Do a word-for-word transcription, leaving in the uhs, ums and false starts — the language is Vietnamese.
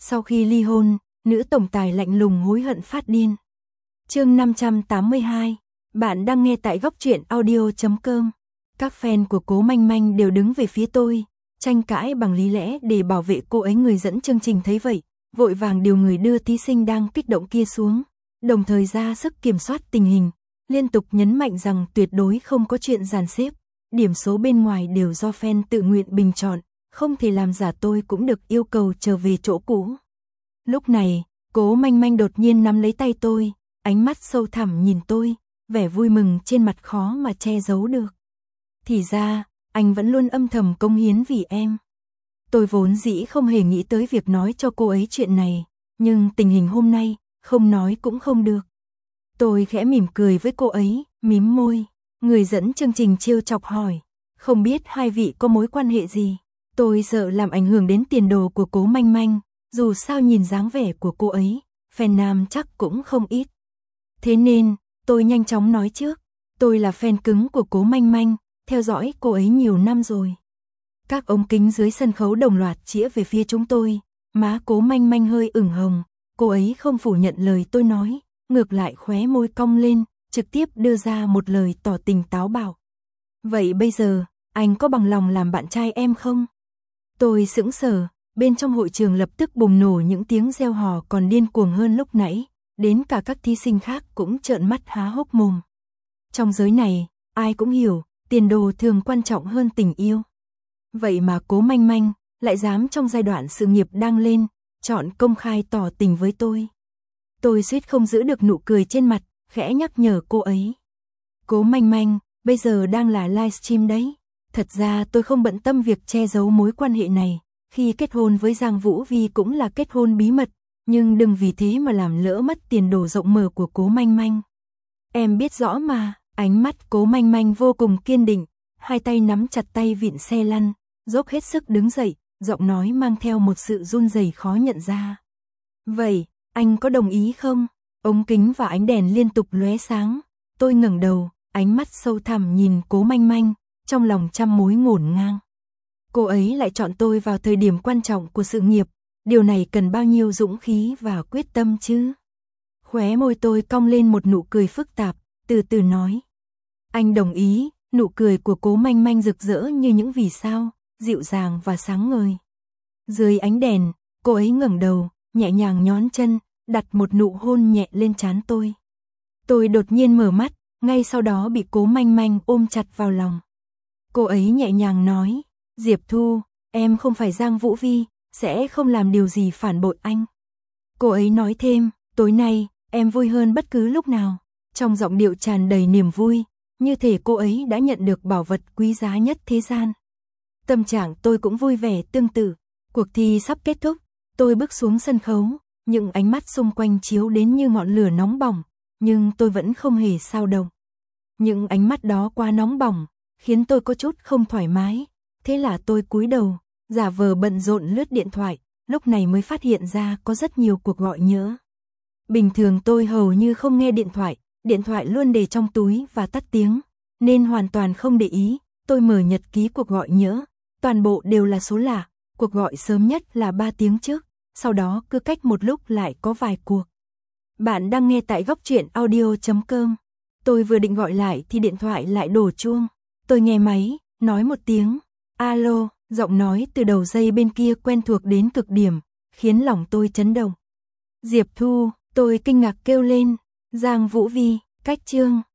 Sau khi ly hôn, nữ tổng tài lạnh lùng hối hận phát điên. Chương năm trăm tám mươi hai. Bạn đang nghe tại góc truyện audio chấm com. Các fan của Cố Manh Manh đều đứng về phía tôi, tranh cãi bằng lý lẽ để bảo vệ cô ấy. Người dẫn chương trình thấy vậy, vội vàng điều người đưa thí sinh đang kích động kia xuống, đồng thời ra sức kiểm soát tình hình, liên tục nhấn mạnh rằng tuyệt đối không có chuyện dàn xếp, điểm số bên ngoài đều do fan tự nguyện bình chọn, không thể làm giả. Tôi cũng được yêu cầu trở về chỗ cũ. Lúc này, Cố Manh Manh đột nhiên nắm lấy tay tôi, ánh mắt sâu thẳm nhìn tôi, vẻ vui mừng trên mặt khó mà che giấu được. Thì ra, anh vẫn luôn âm thầm cống hiến vì em. Tôi vốn dĩ không hề nghĩ tới việc nói cho cô ấy chuyện này, nhưng tình hình hôm nay, không nói cũng không được. Tôi khẽ mỉm cười với cô ấy, mím môi. Người dẫn chương trình trêu chọc hỏi, không biết hai vị có mối quan hệ gì? Tôi sợ làm ảnh hưởng đến tiền đồ của Cố Manh Manh, dù sao nhìn dáng vẻ của cô ấy, fan nam chắc cũng không ít. Thế nên, tôi nhanh chóng nói trước, tôi là fan cứng của Cố Manh Manh, theo dõi cô ấy nhiều năm rồi. Các ống kính dưới sân khấu đồng loạt chĩa về phía chúng tôi, má Cố Manh Manh hơi ửng hồng, cô ấy không phủ nhận lời tôi nói, ngược lại khóe môi cong lên, trực tiếp đưa ra một lời tỏ tình táo bạo. Vậy bây giờ, anh có bằng lòng làm bạn trai em không? Tôi sững sờ, bên trong hội trường lập tức bùng nổ những tiếng reo hò còn điên cuồng hơn lúc nãy, đến cả các thí sinh khác cũng trợn mắt há hốc mồm. Trong giới này, ai cũng hiểu, tiền đồ thường quan trọng hơn tình yêu. Vậy mà Cố Manh Manh lại dám trong giai đoạn sự nghiệp đang lên, chọn công khai tỏ tình với tôi. Tôi suýt không giữ được nụ cười trên mặt, khẽ nhắc nhở cô ấy. Cố Manh Manh, bây giờ đang là livestream đấy. Thật ra tôi không bận tâm việc che giấu mối quan hệ này, khi kết hôn với Giang Vũ Vi cũng là kết hôn bí mật, nhưng đừng vì thế mà làm lỡ mất tiền đồ rộng mở của Cố Manh Manh. Em biết rõ mà. Ánh mắt Cố Manh Manh vô cùng kiên định, hai tay nắm chặt tay vịn xe lăn, dốc hết sức đứng dậy, giọng nói mang theo một sự run rẩy khó nhận ra. Vậy, anh có đồng ý không? Ống kính và ánh đèn liên tục lóe sáng, tôi ngẩng đầu, ánh mắt sâu thẳm nhìn Cố Manh Manh, trong lòng trăm mối ngổn ngang. Cô ấy lại chọn tôi vào thời điểm quan trọng của sự nghiệp, điều này cần bao nhiêu dũng khí và quyết tâm chứ? Khóe môi tôi cong lên một nụ cười phức tạp, từ từ nói. Anh đồng ý. Nụ cười của Cố Manh Manh rực rỡ như những vì sao, dịu dàng và sáng ngời. Dưới ánh đèn, cô ấy ngẩng đầu, nhẹ nhàng nhón chân, đặt một nụ hôn nhẹ lên trán tôi. Tôi đột nhiên mở mắt, ngay sau đó bị Cố Manh Manh ôm chặt vào lòng. Cô ấy nhẹ nhàng nói, Diệp Thu, em không phải Giang Vũ Vi, sẽ không làm điều gì phản bội anh. Cô ấy nói thêm, tối nay, em vui hơn bất cứ lúc nào. Trong giọng điệu tràn đầy niềm vui, như thể cô ấy đã nhận được bảo vật quý giá nhất thế gian. Tâm trạng tôi cũng vui vẻ tương tự. Cuộc thi sắp kết thúc, tôi bước xuống sân khấu, những ánh mắt xung quanh chiếu đến như ngọn lửa nóng bỏng, nhưng tôi vẫn không hề xao động. Những ánh mắt đó quá nóng bỏng, khiến tôi có chút không thoải mái, thế là tôi cúi đầu, giả vờ bận rộn lướt điện thoại, lúc này mới phát hiện ra có rất nhiều cuộc gọi nhỡ. Bình thường tôi hầu như không nghe điện thoại, điện thoại luôn để trong túi và tắt tiếng, nên hoàn toàn không để ý. Tôi mở nhật ký cuộc gọi nhỡ, toàn bộ đều là số lạ, cuộc gọi sớm nhất là ba tiếng trước, sau đó cứ cách một lúc lại có vài cuộc. Bạn đang nghe tại góc truyện audio chấm com. Tôi vừa định gọi lại thì điện thoại lại đổ chuông. Tôi nghe máy, nói một tiếng, alo, giọng nói từ đầu dây bên kia quen thuộc đến cực điểm, khiến lòng tôi chấn động. Diệp Thu, tôi kinh ngạc kêu lên, Giang Vũ Vi, cách chương.